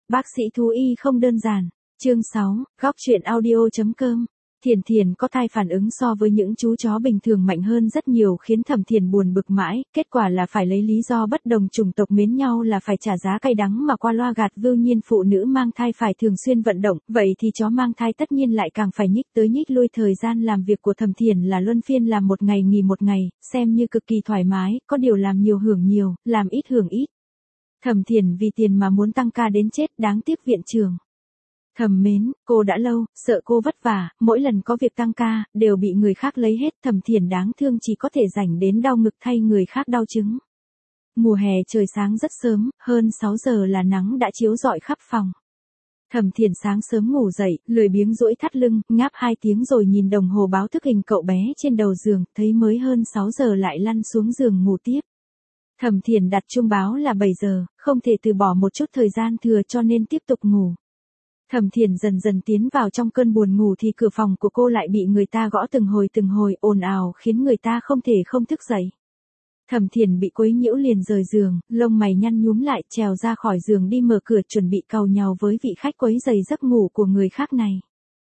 Bác sĩ thú y không đơn giản. Chương 6, góc truyện audio.com. Thiền Thiền có thai phản ứng so với những chú chó bình thường mạnh hơn rất nhiều khiến Thẩm Thiền buồn bực mãi, kết quả là phải lấy lý do bất đồng chủng tộc mến nhau là phải trả giá cay đắng mà qua loa gạt. Vưu nhiên phụ nữ mang thai phải thường xuyên vận động, vậy thì chó mang thai tất nhiên lại càng phải nhích tới nhích lui. Thời gian làm việc của Thẩm Thiền là luân phiên, làm một ngày nghỉ một ngày, xem như cực kỳ thoải mái, có điều làm nhiều hưởng nhiều, làm ít hưởng ít. Thẩm Thiền vì tiền mà muốn tăng ca đến chết, đáng tiếc viện trưởng Thẩm Mến, cô đã lâu, sợ cô vất vả, mỗi lần có việc tăng ca, đều bị người khác lấy hết. Thẩm Thiền đáng thương chỉ có thể rảnh đến đau ngực thay người khác đau chứng. Mùa hè trời sáng rất sớm, hơn 6 giờ là nắng đã chiếu rọi khắp phòng. Thẩm Thiền sáng sớm ngủ dậy, lười biếng duỗi thắt lưng, ngáp 2 tiếng rồi nhìn đồng hồ báo thức hình cậu bé trên đầu giường, thấy mới hơn 6 giờ lại lăn xuống giường ngủ tiếp. Thẩm Thiền đặt chuông báo là 7 giờ, không thể từ bỏ một chút thời gian thừa cho nên tiếp tục ngủ. Thẩm Thiền dần dần tiến vào trong cơn buồn ngủ thì cửa phòng của cô lại bị người ta gõ từng hồi ồn ào khiến người ta không thể không thức dậy. Thẩm Thiền bị quấy nhiễu liền rời giường, lông mày nhăn nhúm lại, trèo ra khỏi giường đi mở cửa chuẩn bị càu nhàu với vị khách quấy rầy giấc ngủ của người khác này.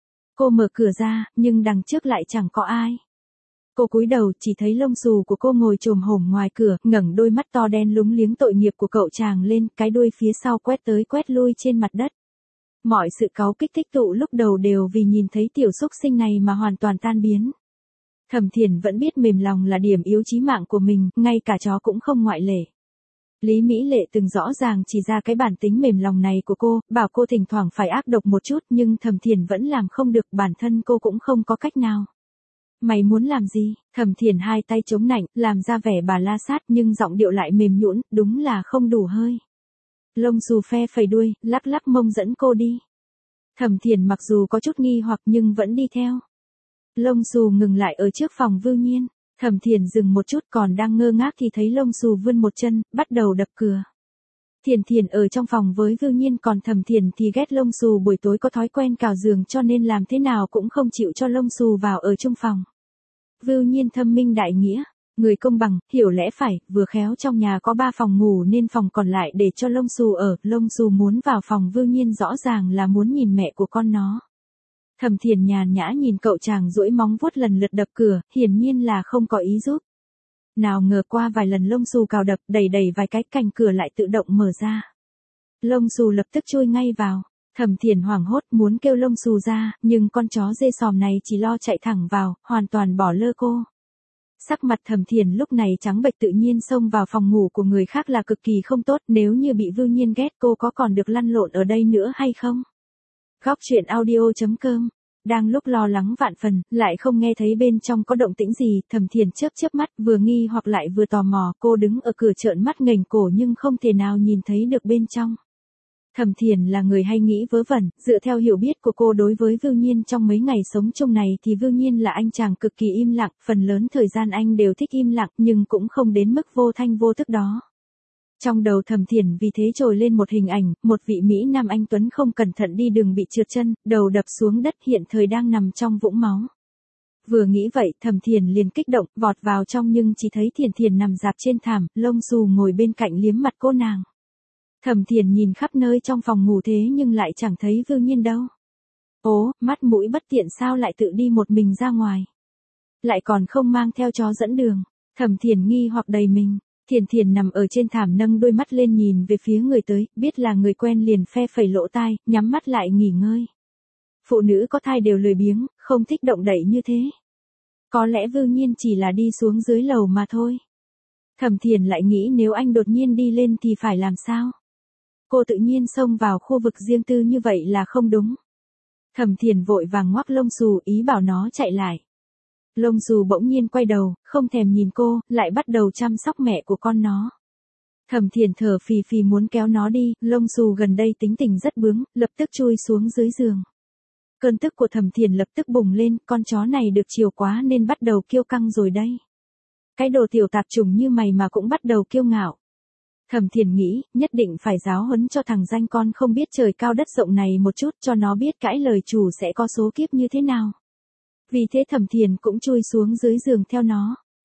Cô mở cửa ra, nhưng đằng trước lại chẳng có ai. Cô cúi đầu chỉ thấy lông xù của cô ngồi chồm hổm ngoài cửa, ngẩng đôi mắt to đen lúng liếng tội nghiệp của cậu chàng lên, cái đuôi phía sau quét tới quét lui trên mặt đất. Mọi sự cáu kích tích tụ lúc đầu đều vì nhìn thấy tiểu xúc sinh này mà hoàn toàn tan biến. Thẩm Thiền vẫn biết mềm lòng là điểm yếu chí mạng của mình, ngay cả chó cũng không ngoại lệ. Lý Mỹ Lệ từng rõ ràng chỉ ra cái bản tính mềm lòng này của cô, bảo cô thỉnh thoảng phải ác độc một chút, nhưng Thẩm Thiền vẫn làm không được, bản thân cô cũng không có cách nào. Mày muốn làm gì? Thẩm Thiền hai tay chống nạnh, làm ra vẻ bà la sát nhưng giọng điệu lại mềm nhũn, đúng là không đủ hơi. Lông xù phe phẩy đuôi, lắc lắc mông dẫn cô đi. Thẩm Thiền mặc dù có chút nghi hoặc nhưng vẫn đi theo. Lông xù ngừng lại ở trước phòng Vưu Nhiên. Thẩm Thiền dừng một chút, còn đang ngơ ngác thì thấy lông xù vươn một chân, bắt đầu đập cửa. Thiền Thiền ở trong phòng với Vưu Nhiên, còn Thẩm Thiền thì ghét lông xù, buổi tối có thói quen cào giường cho nên làm thế nào cũng không chịu cho lông xù vào ở chung phòng. Vưu Nhiên thâm minh đại nghĩa, người công bằng, hiểu lẽ phải, vừa khéo trong nhà có 3 phòng ngủ nên phòng còn lại để cho lông xù ở. Lông xù muốn vào phòng Vưu Nhiên rõ ràng là muốn nhìn mẹ của con nó. Thẩm Thiền nhàn nhã nhìn cậu chàng duỗi móng vuốt lần lượt đập cửa, hiển nhiên là không có ý giúp. Nào ngờ qua vài lần lông xù cào đập, đẩy vài cái, cành cửa lại tự động mở ra. Lông xù lập tức chui ngay vào. Thẩm Thiền hoảng hốt muốn kêu lông xù ra, nhưng con chó dê sòm này chỉ lo chạy thẳng vào, hoàn toàn bỏ lơ cô. Sắc mặt Thẩm Thiền lúc này trắng bệch, tự nhiên xông vào phòng ngủ của người khác là cực kỳ không tốt, nếu như bị Vưu Nhiên ghét cô có còn được lăn lộn ở đây nữa hay không? Góc truyện audio.com. Đang lúc lo lắng vạn phần, lại không nghe thấy bên trong có động tĩnh gì, Thẩm Thiền chớp mắt, vừa nghi hoặc lại vừa tò mò, cô đứng ở cửa trợn mắt nghềnh cổ nhưng không thể nào nhìn thấy được bên trong. Thẩm Thiền là người hay nghĩ vớ vẩn, dựa theo hiểu biết của cô đối với Vưu Nhiên trong mấy ngày sống chung này thì Vưu Nhiên là anh chàng cực kỳ im lặng, phần lớn thời gian anh đều thích im lặng nhưng cũng không đến mức vô thanh vô tức đó. Trong đầu Thẩm Thiền vì thế trồi lên một hình ảnh, một vị Mỹ Nam anh tuấn không cẩn thận đi đường bị trượt chân, đầu đập xuống đất, hiện thời đang nằm trong vũng máu. Vừa nghĩ vậy, Thẩm Thiền liền kích động, vọt vào trong nhưng chỉ thấy Thiền Thiền nằm rạp trên thảm, lông xù ngồi bên cạnh liếm mặt cô nàng. Thẩm Thiền nhìn khắp nơi trong phòng ngủ thế nhưng lại chẳng thấy Vưu Nhiên đâu. Ố, mắt mũi bất tiện sao lại tự đi một mình ra ngoài. Lại còn không mang theo chó dẫn đường. Thẩm Thiền nghi hoặc đầy mình. Thiền Thiền nằm ở trên thảm nâng đôi mắt lên nhìn về phía người tới, biết là người quen liền phe phẩy lỗ tai, nhắm mắt lại nghỉ ngơi. Phụ nữ có thai đều lười biếng, không thích động đậy như thế. Có lẽ Vưu Nhiên chỉ là đi xuống dưới lầu mà thôi. Thẩm Thiền lại nghĩ nếu anh đột nhiên đi lên thì phải làm sao? Cô tự nhiên xông vào khu vực riêng tư như vậy là không đúng. Thẩm Thiền vội vàng ngoắc lông xù ý bảo nó chạy lại. Lông xù bỗng nhiên quay đầu, không thèm nhìn cô, lại bắt đầu chăm sóc mẹ của con nó. Thẩm Thiền thở phì phì muốn kéo nó đi, lông xù gần đây tính tình rất bướng, lập tức chui xuống dưới giường. Cơn tức của Thẩm Thiền lập tức bùng lên, con chó này được chiều quá nên bắt đầu kiêu căng rồi đây. Cái đồ tiểu tạp chủng như mày mà cũng bắt đầu kiêu ngạo. Thẩm Thiền nghĩ, nhất định phải giáo huấn cho thằng danh con không biết trời cao đất rộng này một chút, cho nó biết cãi lời chủ sẽ có số kiếp như thế nào. Vì thế Thẩm Thiền cũng chui xuống dưới giường theo nó.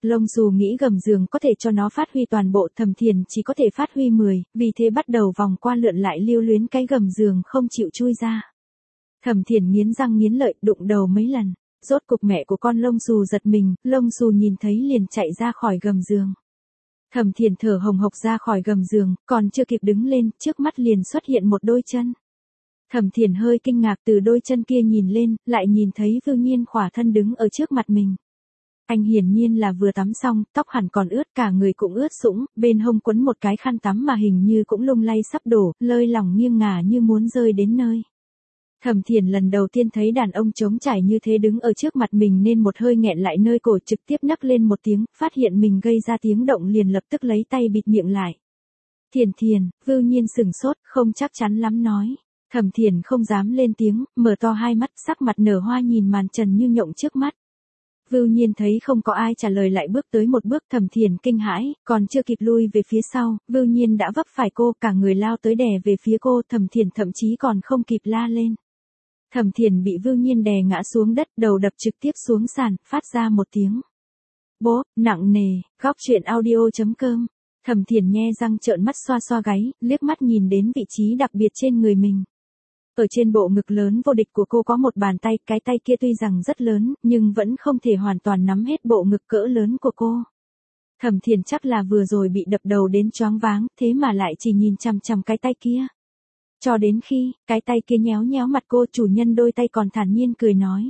Lông xù nghĩ gầm giường có thể cho nó phát huy toàn bộ, Thẩm Thiền chỉ có thể phát huy 10, vì thế bắt đầu vòng qua lượn lại lưu luyến cái gầm giường không chịu chui ra. Thẩm Thiền nghiến răng nghiến lợi, đụng đầu mấy lần. Rốt cục mẹ của con lông xù giật mình, lông xù nhìn thấy liền chạy ra khỏi gầm giường. Thẩm Thiền thở hồng hộc ra khỏi gầm giường, còn chưa kịp đứng lên, trước mắt liền xuất hiện một đôi chân. Thẩm Thiền hơi kinh ngạc, từ đôi chân kia nhìn lên, lại nhìn thấy Vưu Nhiên khỏa thân đứng ở trước mặt mình. Anh hiển nhiên là vừa tắm xong, tóc hẳn còn ướt, cả người cũng ướt sũng, bên hông quấn một cái khăn tắm mà hình như cũng lung lay sắp đổ, lơi lỏng nghiêng ngả như muốn rơi đến nơi. Thẩm Thiền lần đầu tiên thấy đàn ông trống trải như thế đứng ở trước mặt mình nên một hơi nghẹn lại nơi cổ, trực tiếp nấc lên một tiếng, phát hiện mình gây ra tiếng động liền lập tức lấy tay bịt miệng lại. Thiền Thiền, Vưu Nhiên sửng sốt, không chắc chắn lắm nói. Thẩm Thiền không dám lên tiếng, mở to hai mắt, sắc mặt nở hoa nhìn màn trần như nhộng trước mắt. Vưu Nhiên thấy không có ai trả lời lại bước tới một bước, Thẩm Thiền kinh hãi, còn chưa kịp lui về phía sau, Vưu Nhiên đã vấp phải cô, cả người lao tới đè về phía cô, Thẩm Thiền thậm chí còn không kịp la lên. Thẩm Thiền bị Vưu Nhiên đè ngã xuống đất, đầu đập trực tiếp xuống sàn, phát ra một tiếng bốp, nặng nề. Góc truyện audio.com. Thẩm Thiền nhe răng trợn mắt xoa xoa gáy, liếc mắt nhìn đến vị trí đặc biệt trên người mình. Ở trên bộ ngực lớn vô địch của cô có một bàn tay, cái tay kia tuy rằng rất lớn, nhưng vẫn không thể hoàn toàn nắm hết bộ ngực cỡ lớn của cô. Thẩm Thiền chắc là vừa rồi bị đập đầu đến choáng váng, thế mà lại chỉ nhìn chằm chằm cái tay kia. Cho đến khi, cái tay kia nhéo nhéo mặt cô, chủ nhân đôi tay còn thản nhiên cười nói.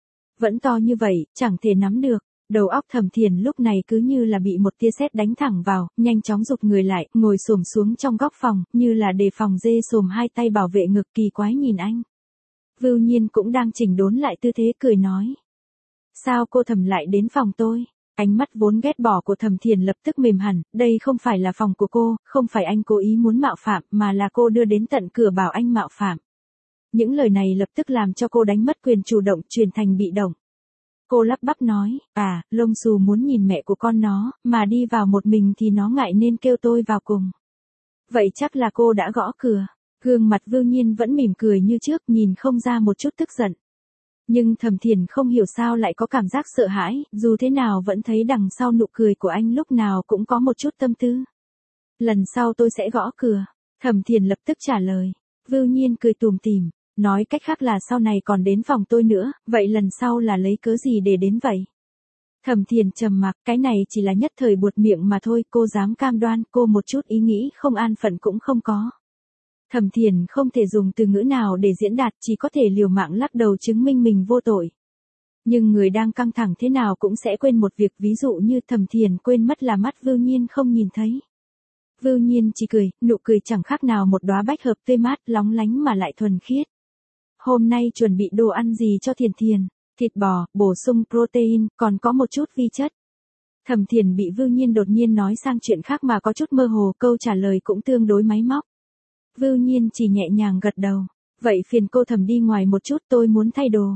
Vẫn to như vậy, chẳng thể nắm được. Đầu óc Thẩm Thiền lúc này cứ như là bị một tia sét đánh thẳng vào, nhanh chóng rụt người lại, ngồi xổm xuống trong góc phòng, như là đề phòng dê xồm hai tay bảo vệ ngực, kỳ quái nhìn anh. Vưu Nhiên cũng đang chỉnh đốn lại tư thế, cười nói. Sao cô Thẩm lại đến phòng tôi? Ánh mắt vốn ghét bỏ của Thẩm Thiền lập tức mềm hẳn, đây không phải là phòng của cô, không phải anh cố ý muốn mạo phạm, mà là cô đưa đến tận cửa bảo anh mạo phạm. Những lời này lập tức làm cho cô đánh mất quyền chủ động, chuyển thành bị động. Cô lắp bắp nói, lông xù muốn nhìn mẹ của con nó, mà đi vào một mình thì nó ngại nên kêu tôi vào cùng. Vậy chắc là cô đã gõ cửa. Gương mặt Vưu Nhiên vẫn mỉm cười như trước, nhìn không ra một chút tức giận. Nhưng Thẩm Thiền không hiểu sao lại có cảm giác sợ hãi, dù thế nào vẫn thấy đằng sau nụ cười của anh lúc nào cũng có một chút tâm tư. Lần sau tôi sẽ gõ cửa. Thẩm Thiền lập tức trả lời. Vưu Nhiên cười tủm tỉm. Nói cách khác là sau này còn đến phòng tôi nữa, vậy lần sau là lấy cớ gì để đến vậy? Thẩm Thiền trầm mặc, cái này chỉ là nhất thời buột miệng mà thôi, cô dám cam đoan, cô một chút ý nghĩ không an phận cũng không có. Thẩm Thiền không thể dùng từ ngữ nào để diễn đạt, chỉ có thể liều mạng lắc đầu chứng minh mình vô tội. Nhưng người đang căng thẳng thế nào cũng sẽ quên một việc, ví dụ như Thẩm Thiền quên mất là mắt Vưu Nhiên không nhìn thấy. Vưu Nhiên chỉ cười, nụ cười chẳng khác nào một đóa bách hợp tươi mát, lóng lánh mà lại thuần khiết. Hôm nay chuẩn bị đồ ăn gì cho Thiền Thiền? Thịt bò, bổ sung protein, còn có một chút vi chất. Thẩm Thiền bị Vưu Nhiên đột nhiên nói sang chuyện khác mà có chút mơ hồ, câu trả lời cũng tương đối máy móc. Vưu Nhiên chỉ nhẹ nhàng gật đầu. Vậy phiền cô Thẩm đi ngoài một chút, tôi muốn thay đồ.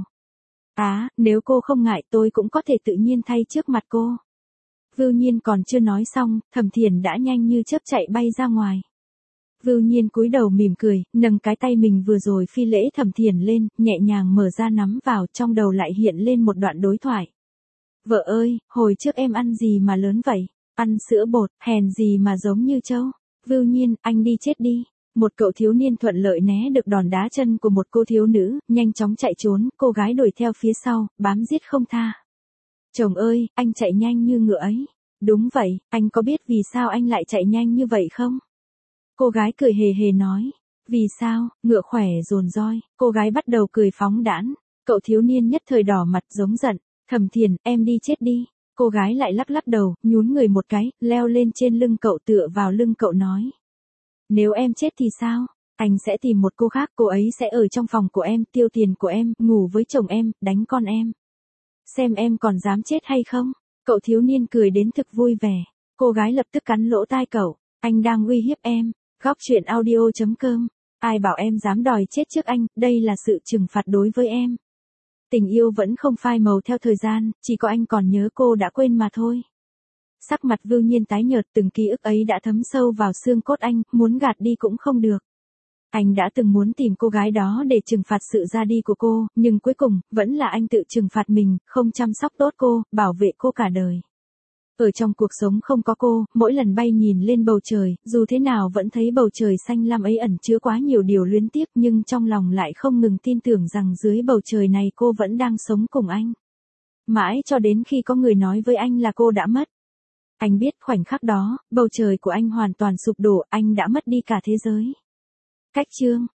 Nếu cô không ngại tôi cũng có thể tự nhiên thay trước mặt cô. Vưu Nhiên còn chưa nói xong, Thẩm Thiền đã nhanh như chớp chạy bay ra ngoài. Vưu Nhiên cúi đầu mỉm cười, nâng cái tay mình vừa rồi phi lễ Thẩm Thiền lên, nhẹ nhàng mở ra nắm vào, trong đầu lại hiện lên một đoạn đối thoại. Vợ ơi, hồi trước em ăn gì mà lớn vậy? Ăn sữa bột, hèn gì mà giống như trâu? Vưu Nhiên, anh đi chết đi. Một cậu thiếu niên thuận lợi né được đòn đá chân của một cô thiếu nữ, nhanh chóng chạy trốn, cô gái đuổi theo phía sau, bám giết không tha. Chồng ơi, anh chạy nhanh như ngựa ấy. Đúng vậy, anh có biết vì sao anh lại chạy nhanh như vậy không? Cô gái cười hề hề nói. Vì sao, ngựa khỏe dồn roi, cô gái bắt đầu cười phóng đãng. Cậu thiếu niên nhất thời đỏ mặt giống giận. Thẩm Thiền, em đi chết đi. Cô gái lại lắc lắc đầu, nhún người một cái, leo lên trên lưng cậu, tựa vào lưng cậu nói. Nếu em chết thì sao? Anh sẽ tìm một cô khác, cô ấy sẽ ở trong phòng của em, tiêu tiền của em, ngủ với chồng em, đánh con em. Xem em còn dám chết hay không? Cậu thiếu niên cười đến thực vui vẻ. Cô gái lập tức cắn lỗ tai cậu. Anh đang uy hiếp em. Góc truyện audio.com. Ai bảo em dám đòi chết trước anh, đây là sự trừng phạt đối với em. Tình yêu vẫn không phai màu theo thời gian, chỉ có anh còn nhớ cô đã quên mà thôi. Sắc mặt Vưu Nhiên tái nhợt, từng ký ức ấy đã thấm sâu vào xương cốt anh, muốn gạt đi cũng không được. Anh đã từng muốn tìm cô gái đó để trừng phạt sự ra đi của cô, nhưng cuối cùng, vẫn là anh tự trừng phạt mình, không chăm sóc tốt cô, bảo vệ cô cả đời. Ở trong cuộc sống không có cô, mỗi lần bay nhìn lên bầu trời, dù thế nào vẫn thấy bầu trời xanh lam ấy ẩn chứa quá nhiều điều luyến tiếc, nhưng trong lòng lại không ngừng tin tưởng rằng dưới bầu trời này cô vẫn đang sống cùng anh. Mãi cho đến khi có người nói với anh là cô đã mất. Anh biết khoảnh khắc đó, bầu trời của anh hoàn toàn sụp đổ, anh đã mất đi cả thế giới. Cách chương